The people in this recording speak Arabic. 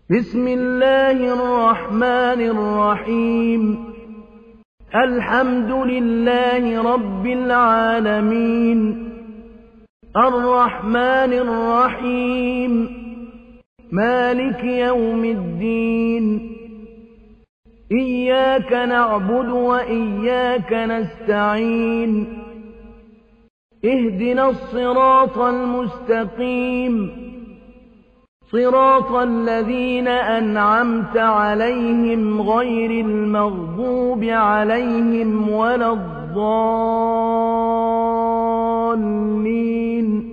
بسم الله الرحمن الرحيم الحمد لله رب العالمين الرحمن الرحيم مالك يوم الدين إياك نعبد وإياك نستعين اهدنا الصراط المستقيم صراط الذين أنعمت عليهم غير المغضوب عليهم ولا الضالين